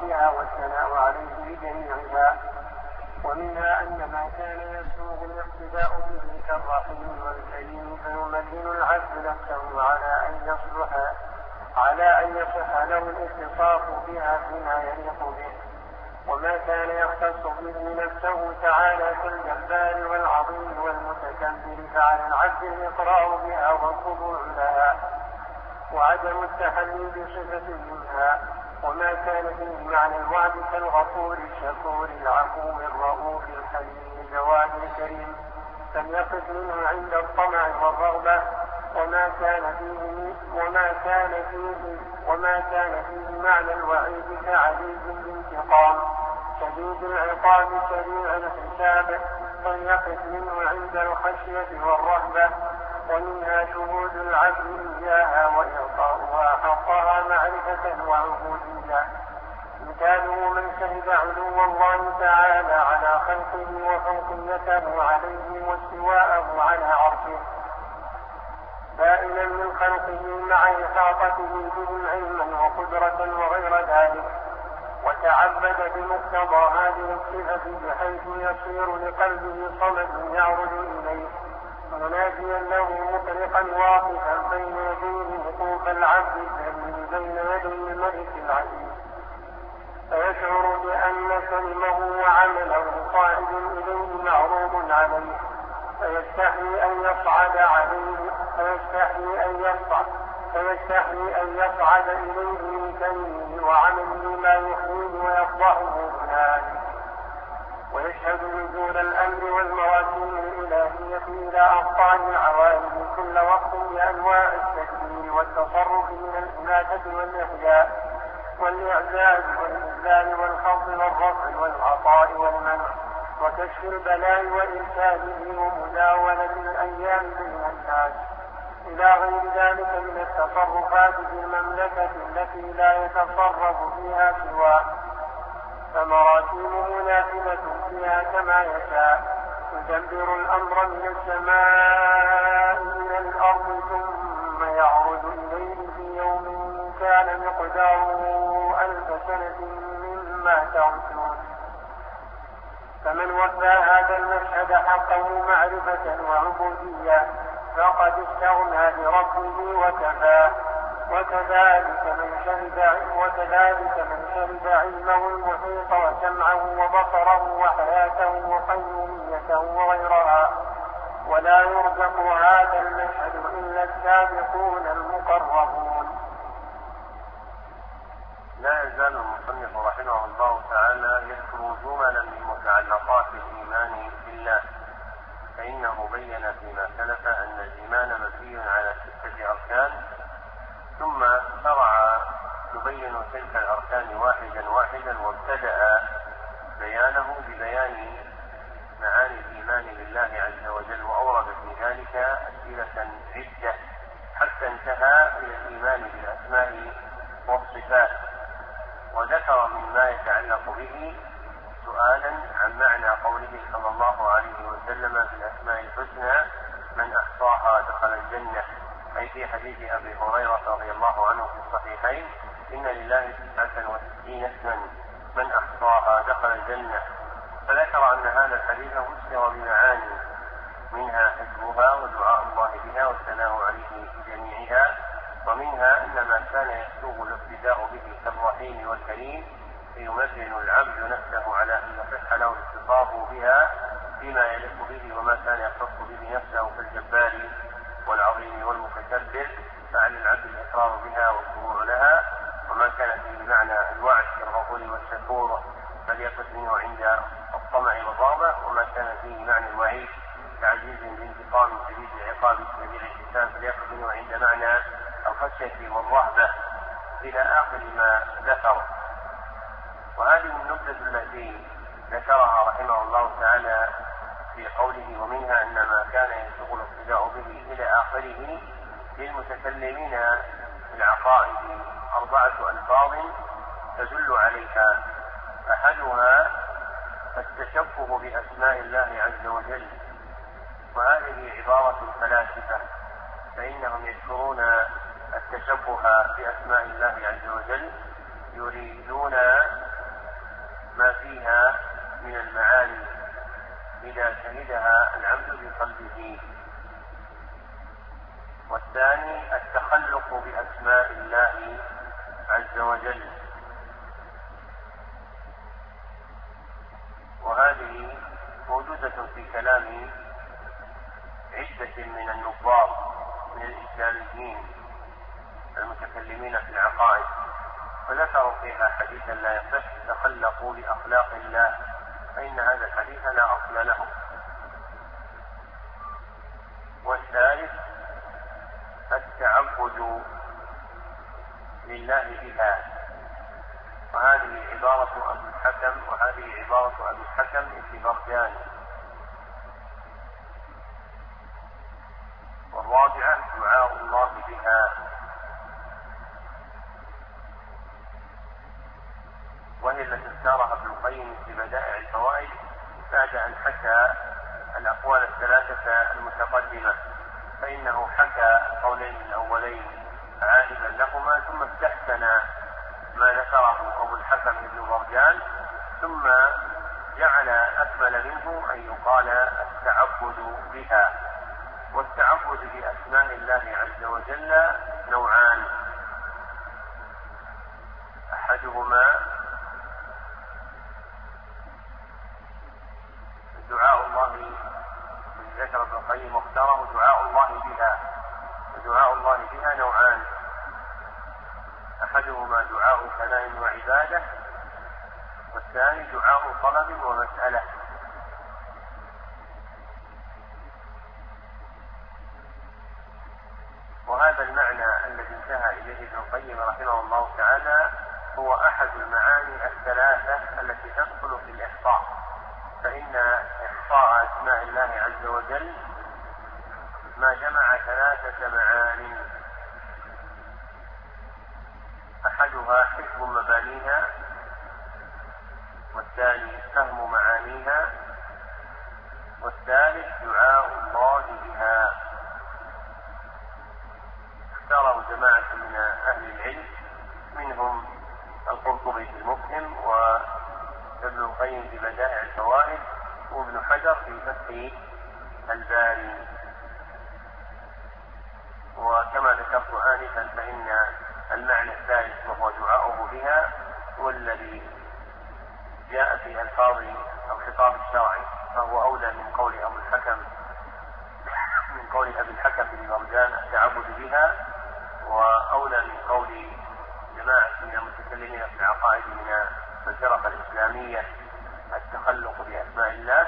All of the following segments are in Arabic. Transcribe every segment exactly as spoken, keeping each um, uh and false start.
بها والثناء عليه بجميعها. ومنها أن ما كان يسوغ الاقتداء به كالرحيم والكريم فيمكن العبد نفسه على أن يصلح على أن يصح له الاتصاف بها فيما يليق به. وما كان يختص به نفسه تعالى كالجبار والعظيم والمتكبر فعلى العبد الإقرار بها والخضوع لها وعدم التحلي بصفة منها. وما كان فيه معنى الوعد كالغفور الشكور العفو الرؤوف الحليم الجواد الكريم فليقف منه عند الطمع والرغبة. وما كان فيه وما كان فيه وما كان فيه معنى الوعيد كعزيز الانتقام شديد العقاب سريع الحساب فليقف منه عند الخشية والرهبة. ومنها شهود العبد إياها وإعطاؤها حقها معرفة وعبودية. مثاله من شهد علو الله تعالى على خلقه وفوقيته عليه واستواءه على عرشه بائنا من خلقه مع إحاطته بهم علما وقدرة وغير ذلك وتعبد بمقتضى هذه الصفة بحيث يصير لقلبه صمد يعرج إليه مناجيا له مطرقا واقفا بين يديه وقوف العبد الذليل بين يدي الملك العزيز فيشعر بأن كلمه وعمله صاعد إليه معروض عليه فيستحي أن يصعد عليه فيستحي أن يصعد فيستحي أن يصعد إليه من كلمه وعمله ما يحييه ويفضحه هنالك. ويشهد نزول الأمر والمواسم الإلهية إلى أبطال العوالم كل وقت بأنواع التدبير والتصرف من الإماتة والإحياء والإعزاز والإذلال والخفض والرفع والعطاء والمنع وكشف البلاء وإرشاده ومداولة الأيام بين الناس إلى غير ذلك من التصرفات في المملكة التي لا يتصرف فيها سواه فمراتبه نافذة فيها كما يشاء يدبر الأمر من السماء إلى الأرض ثم يعرض إليه في يوم كان مقداره ألف سنة مما تعدون. فمن وفى هذا المشهد حقه معرفة وعبودية فقد استغنى بربه وكفاه. وكذلك من شهد وكذلك من شهد علمه المحيط وسمعه وبصره وحياته وقيوميته وغيرها. ولا يرزق هذا المشهد إلا السابقون المقربون. لا يزال المصنف رحمه الله تعالى يذكر جملا من متعلقات الإيمان بالله فإنه بين فيما سلف أن الإيمان مبني على ستة أركان ثم شرع يبين تلك الأركان واحدا واحدا وابتدأ بيانه ببيان معاني الإيمان بالله عز وجل وأورد في ذلك أسئلة عدة حتى انتهى إلى الإيمان بالأسماء والصفات وذكر مما يتعلق به سؤالا عن معنى قوله صلى الله عليه وسلم في الأسماء الحسنى من أحصاها دخل الجنة أي في حديث أبي هريرة رضي الله عنه في الصحيحين إن لله تسعة وستين اسما من أحصاها دخل الجنة فذكر أن هذا الحديث فسر بمعاني منها حفظها ودعاء الله بها والثناء عليه بجميعها ومنها أن ما كان يسوغ الاقتداء به كالرحيم والكريم فيمكن العبد نفسه على أن يصح له الاتصاف بها فيما يليق به وما كان يختص به نفسه كالجبار والعظيم والمتكبر فعلى العبد الإقرار بها والخضوع لها. وما كان فيه معنى الوعد كالغفور والشكور فليقف منه عند الطمع والرغبة. وما كان فيه معنى الوعيد كعزيز الانتقام شديد العقاب شديد الحساب فليقف منه عند معنى الخشية والرهبة إلى آخر ما ذكر. وهذه النكتة التي ذكرها رحمه الله تعالى في قوله ومنها أن ما كان يسوغ الاقتداء به إلى آخره للمتكلمين في العقائد أربعة ألفاظ تدل عليها. أحدها التشبه بأسماء الله عز وجل وهذه عبارة الفلاسفة فإنهم يذكرون التشبه بأسماء الله عز وجل يريدون ما فيها من المعاني إذا شهدها العبد بقلبه. والثاني التخلق بأسماء الله عز وجل، وهذه موجودة في كلام عدة من النظار من الإسلاميين المتكلمين في العقائد، فذكروا فيها حديثا لا يصح: تخلقوا بأخلاق الله، فإن هذا الحديث لا أصل له. والثالث التعبد لله بها، وهذه عبارة أبي الحكم وهذه عبارة أبي الحكم الزبرجاني. والرابعة دعاء الله بها، وهي التي اختارها ابن القيم في بدائع الفوائد بعد أن حكى الأقوال الثلاثة المتقدمة، فإنه حكى القولين الأولين عائدا لهما، ثم استحسن ما ذكره أبو الحكم ابن برجان، ثم جعل أكمل منه أن يقال التعبد بها. والتعبد بأسماء الله عز وجل نوعان: أحدهما دعاء الله، ذكر ابن القيم واختاره دعاء الله بها، ودعاء الله بها نوعان: أحدهما دعاء ثناء وعبادة، والثاني دعاء طلب ومسألة. وهذا المعنى الذي انتهى إليه ابن القيم رحمه الله تعالى هو أحد المعاني الثلاثة التي تدخل في الإحصاء، فإن إحصاء أسماء الله عز وجل ما جمع ثلاثة معاني: أحدها حفظ مبانيها، والثاني فهم معانيها، والثالث دعاء الله بها. اختاره جماعة من أهل العلم، منهم القرطبي في المفهم، وابن القيم في بدائع الفوائد، وابن حجر في فتح الباري. وكما ذكرت آنفا فإن المعنى الثالث وهو دعاؤه بها هو الذي جاء في ألفاظ الخطاب الشرعي، فهو أولى من قول أبو الحكم من قول أبي الحكم بن مرجان التعبد بها، وأولى من قول جماعة من المتكلمين في العقائد من الفرق الإسلامية التخلق بأسماء الله،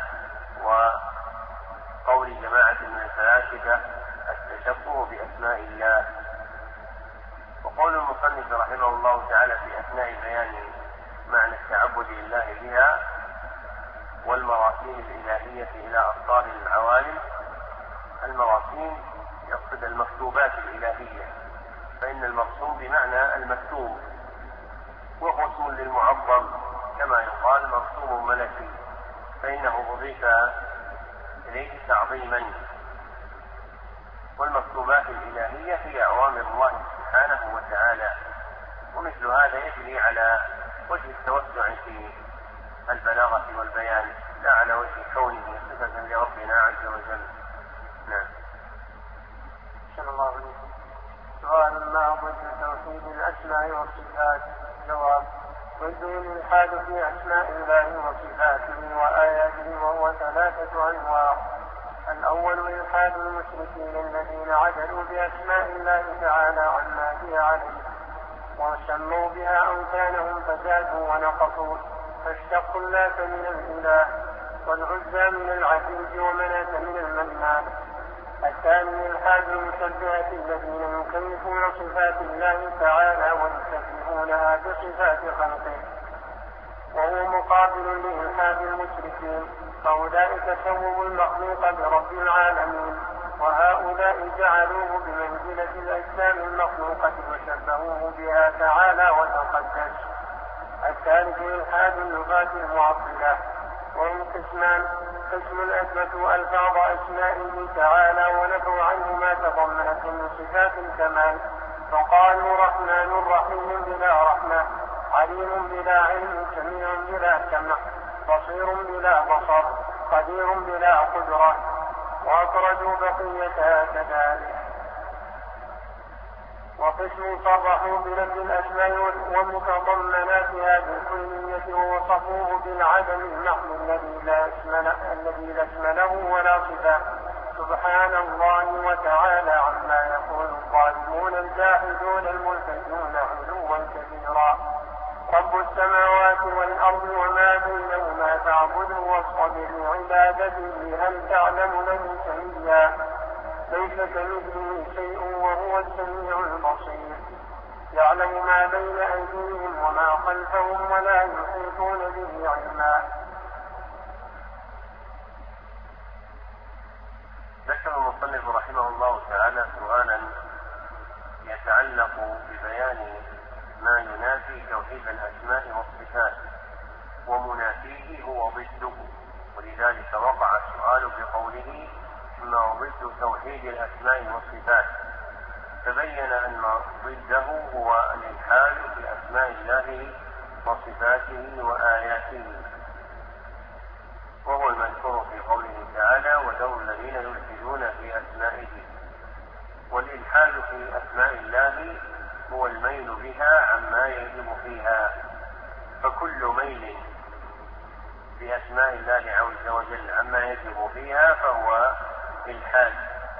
وقول جماعة من الفلاسفة التشبه بأسماء الله. وقول المصنف رحمه الله تعالى في أثناء بيان معنى التعبد لله بها والمراسيم الإلهية إلى أبطال العوالم: المراسيم يقصد المكتوبات الإلهية، فإن المرسوم بمعنى المكتوب، وهو اسم للمعظم كما يقال مرسوم ملكي، فإنه أضيف إليه تعظيما. والمكتوبات الإلهية هي أوامر الله سبحانه وتعالى، ومثل هذا يجري على وجه التوسع في البلاغة والبيان، لا على وجه كونه صفة لربنا عز وجل. نعم. صلى الله عليه وسلم. سؤال: ما ضد توحيد الأسماء والصفات؟ جواب: ضد الإلحاد في أسماء الله وصفاته وآياته، وهو ثلاثة أنواع. الأول إلحاد المشركين الذين عدلوا بأسماء الله تعالى عما هي عليه، وسموا بها أوثانهم فزادوا ونقصوا، فاشتقوا اللات من الإله، والعزى من العزيز، ومناة من المنان. الثاني إلحاد المشبهة الذين يكيفون صفات الله تعالى ويشبهونها بصفات خلقه، وهو مقابل لإلحاد المشركين، فأولئك سووا المخلوق برب العالمين، وهؤلاء جعلوه بمنزلة الأجسام المخلوقة وشبهوه بها تعالى وتقدس. الثالث إلحاد اللغات المعطلة، وهم قسمان: قسم أثبتوا ألفاظ أسمائه تعالى ونفوا عنه ما تضمنت من صفات الكمال، فقالوا رحمن رحيم بلا رحمة، عليم بلا علم، سميع بلا سمع، بصير بلا بصر، قدير بلا قدرة، وأخرجوا بقيتها كذلك. وقسم صرحوا بنفي الأسماء ومتضمناتها بالكلية ووصفوه بالعدم المحض الذي لا اسم الذي لا اسم له ولا صفة، سبحان الله وتعالى عما يقول الظالمون الجاحدون الملحدون علوا كبيرا. رب السماوات والأرض وما بينهما فاعبده واصطبر لعبادته، هل تعلم له سميا؟ ليس كمثله شيء وهو السميع البصير. يعلم ما بين أيديهم وما خلفهم ولا يحيطون به علما. ذكر المصنف رحمه الله تعالى سؤالا يتعلق ببيان ما ينافي توحيد الأسماء والصفات ومنافيه هو ضده، ولذلك وقع السؤال بقوله ما ضد توحيد الأسماء والصفات، تبين أن ضده هو الإلحاد في أسماء الله وصفاته وآياته، وهو المذكور في قوله تعالى وذروا الذين يلحدون في أسمائه. والإلحاد في أسماء الله هو الميل بها عما يجب فيها، فكل ميل بأسماء الله عز وجل عما يجب فيها فهو إلحاد.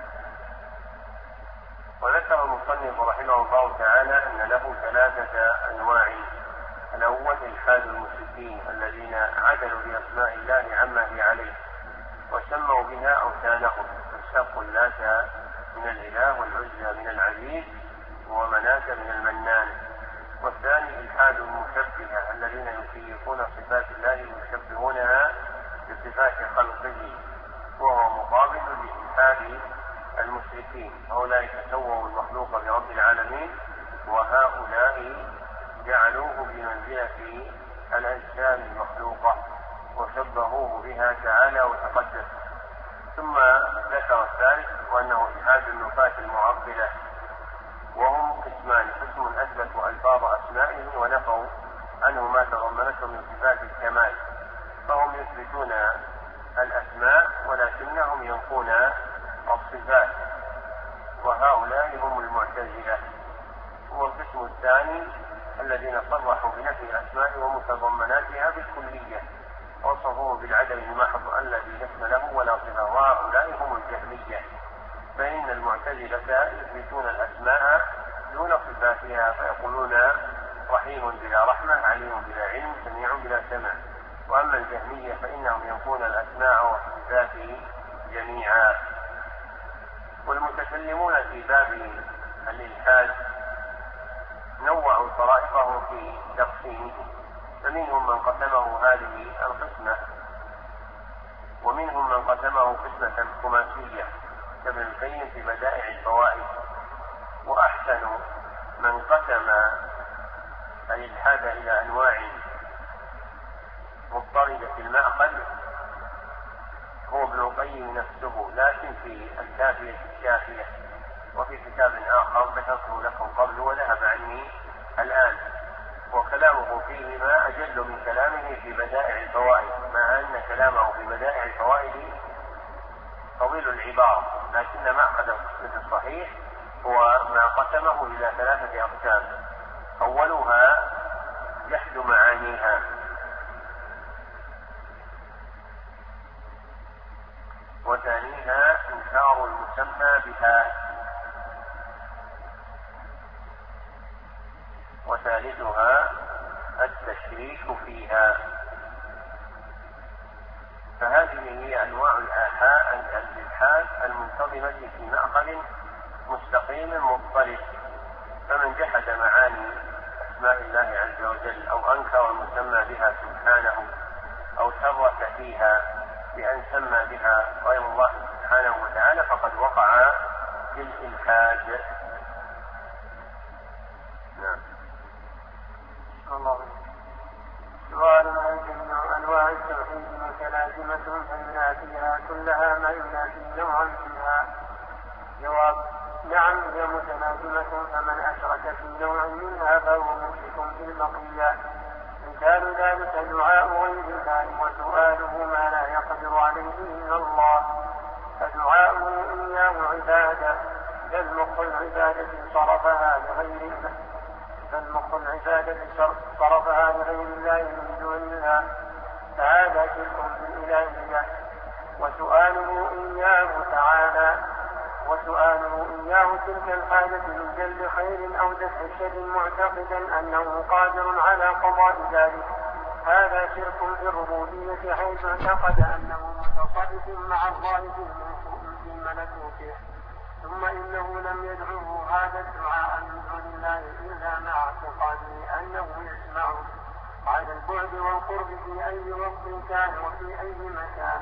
وذكر المصنف رحمه الله تعالى أن له ثلاثة أنواع. الأول إلحاد المشركين الذين عدلوا بأسماء الله عما هي عليه وسموا بها أوثانهم، فاشتقوا اللات من الإله والعزى من العزيز ومناة من المنان. والثاني إلحاد المشبهة الذين يكيفون صفات الله ويشبهونها بصفات خلقه، وهو مقابل لإلحاد المشركين. هؤلاء سووا المخلوق برب العالمين، وهؤلاء جعلوه بمنزلة الأجسام المخلوقة وشبهوه بها تعالى وتقدس. ثم ذكر الثالث وأنه إلحاد النفاة المعطلة، وهم قسمان: قسم أثبتوا ألفاظ أسمائه ونفوا عنه ما تضمنته من صفات الكمال، فهم يثبتون الأسماء ولكنهم ينفون الصفات، وهؤلاء هم المعتزلة. والقسم الثاني الذين صرحوا بنفي الأسماء ومتضمناتها بالكلية وصفوه بالعدم المحض الذي اسم له ولا صفة، وهؤلاء هم الجهمية. فإن المعتزلة يثبتون الأسماء دون صفاتها فيقولون رحيم بلا رحمة، عليم بلا علم، سميع بلا سمع. وأما الجهمية فإنهم ينفون الأسماء والصفات جميعا. والمتكلمون في باب الإلحاد نوعوا طرائقهم في تقسيمه، فمنهم من قسمه هذه القسمة، ومنهم من قسمه قسمة خماسية كابن القيم في بدائع الفوائد. وأحسن من قسم الإلحاد إلى أنواع مضطردة في المأخذ هو ابن القيم نفسه، لكن في الكافية الشافية، وفي كتاب آخر ذكرته لكم قبل وذهب عني الآن، وكلامه فيه ما أجل من كلامه في بدائع الفوائد، مع أن كلامه في بدائع الفوائد طويل العبارة، لكن مأخذ القسمة الصحيح هو ما قسمه إلى ثلاثة أقسام: أولها جحد معانيها، وثانيها إنكار المسمى بها، وثالثها التشريك فيها. فهذه هي أنواع الإلحاد المنتظمة في مأخذ مستقيم مضطرد. فمن جحد معاني أسماء الله عز وجل أو أنكر المسمى بها سبحانه أو شرك فيها بأن سمى بها غير الله سبحانه وتعالى فقد وقع في الإلحاد. نعم. سؤال: هل جميع أنواع التوحيد متلازمة فينافيها كلها ما ينافي نوعا فيها؟ جواب: نعم هي متلازمة، فمن أشرك في نوع منها فهو مشرك في البقية. مثال ذلك دعاء غير الله وسؤاله ما لا يقدر عليه إلا الله، فدعاؤه إياه عبادة، بل مخ العبادة صرفها لغير الله بل مخ العبادة صرفها لغير الله من دون الله، فهذا شرك بالإلهية. وسؤاله إياه تعالى وسؤاله إياه تلك الحاجة من جلب خير أو دفع شر معتقدا أنه قادر على قضاء ذلك، هذا شرك بالربوبية، حيث اعتقد أنه متصرف مع الله في ملكوته، ثم إنه لم يدعوه هذا الدعاء من دون الله إلا مع اعتقاده أنه يسمعه على البعد والقرب في أي وقت كان وفي أي مكان،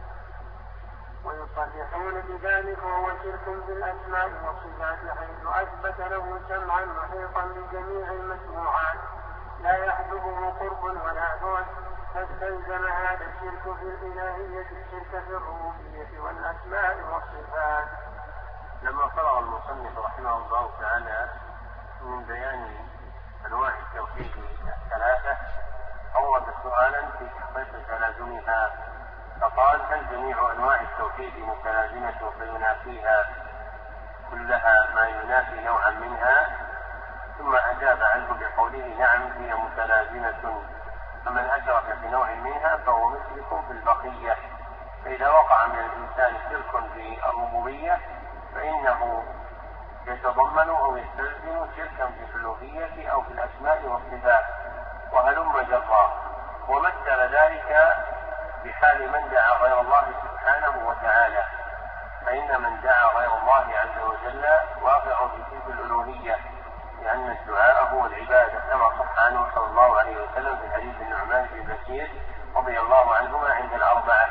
ويصرحون بذلك، وهو شرك بالأسماء والصفات، حيث أثبت له سمعا محيطا بجميع المسموعات لا يحجبه قرب ولا بعد، فاستلزم هذا الشرك بالإلهية الشرك في الربوبية والأسماء والصفات. لما فرغ المصنف رحمه الله تعالى من بيان أنواع التوحيد الثلاثة أورد سؤالا في تحقيق تلازمها، فقال: هل جميع أنواع التوحيد متلازمة فينافيها كلها ما ينافي نوعا منها؟ ثم أجاب عنه بقوله: نعم هي متلازمة، فمن أشرك في نوع منها فهو مشرك في البقية. فإذا وقع من الإنسان شرك في الربوبية فإنه يتضمن أو يستلزم شركا في الألوهية أو في الأسماء والصفات، وهلم جرا. ومثل ذلك بحال من دعا غير الله سبحانه وتعالى، فإن من دعا غير الله عز وجل واقع في تلك الألوهية، لأن الدعاء هو العبادة، كما صح عنه صلى الله عليه وسلم في حديث النعمان بن بشير رضي الله عنهما عند الأربعة.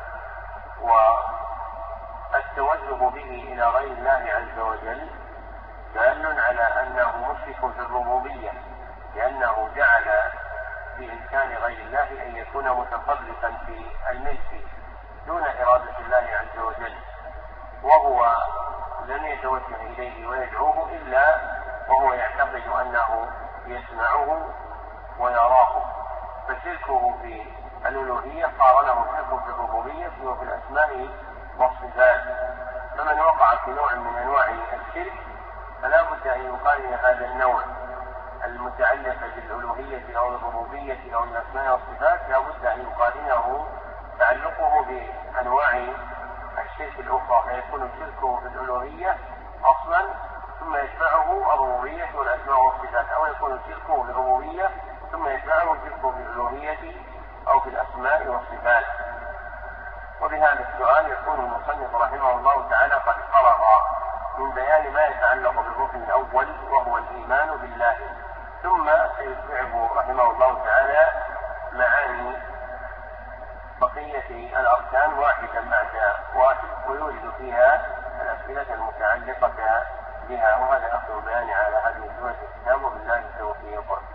والتوجه به إلى غير الله عز وجل دال على أنه مشرك في الربوبية، لأنه جعل في إمكان غير الله أن يكون متصرفا في الملك دون إرادة الله عز وجل، وهو لم يتوجه إليه ويدعوه إلا وهو يعتقد أنه يسمعه ويراه، فشركه في الألوهية قارنه شرك في الربوبية وفي الأسماء والصفات. فمن وقع في نوع من أنواع الشرك فلا بد أن يقارن هذا النوع المتعلق بالألوهية أو الربوبية أو الأسماء والصفات، لا بد أن يقارنه تعلقه بأنواع الشرك الأخرى، فيكون شركه في الألوهية أصلا ثم يتبعه الربوبية والأسماء والصفات، أو يكون شركه في الربوبية ثم يتبعه شركه في الألوهية أو في الأسماء والصفات. وبهذا السؤال يكون المصنف رحمه الله تعالى قد فرغ من بيان ما يتعلق بالركن الأول وهو الإيمان بالله، ثم سيتبعه رحمه الله تعالى معاني بقية الأركان واحدا بعد واحد، ويوجد فيها الأسئلة المتعلقة بها، وهذا أخذ بيان على هذه السورة الكتاب، وبالله التوفيق.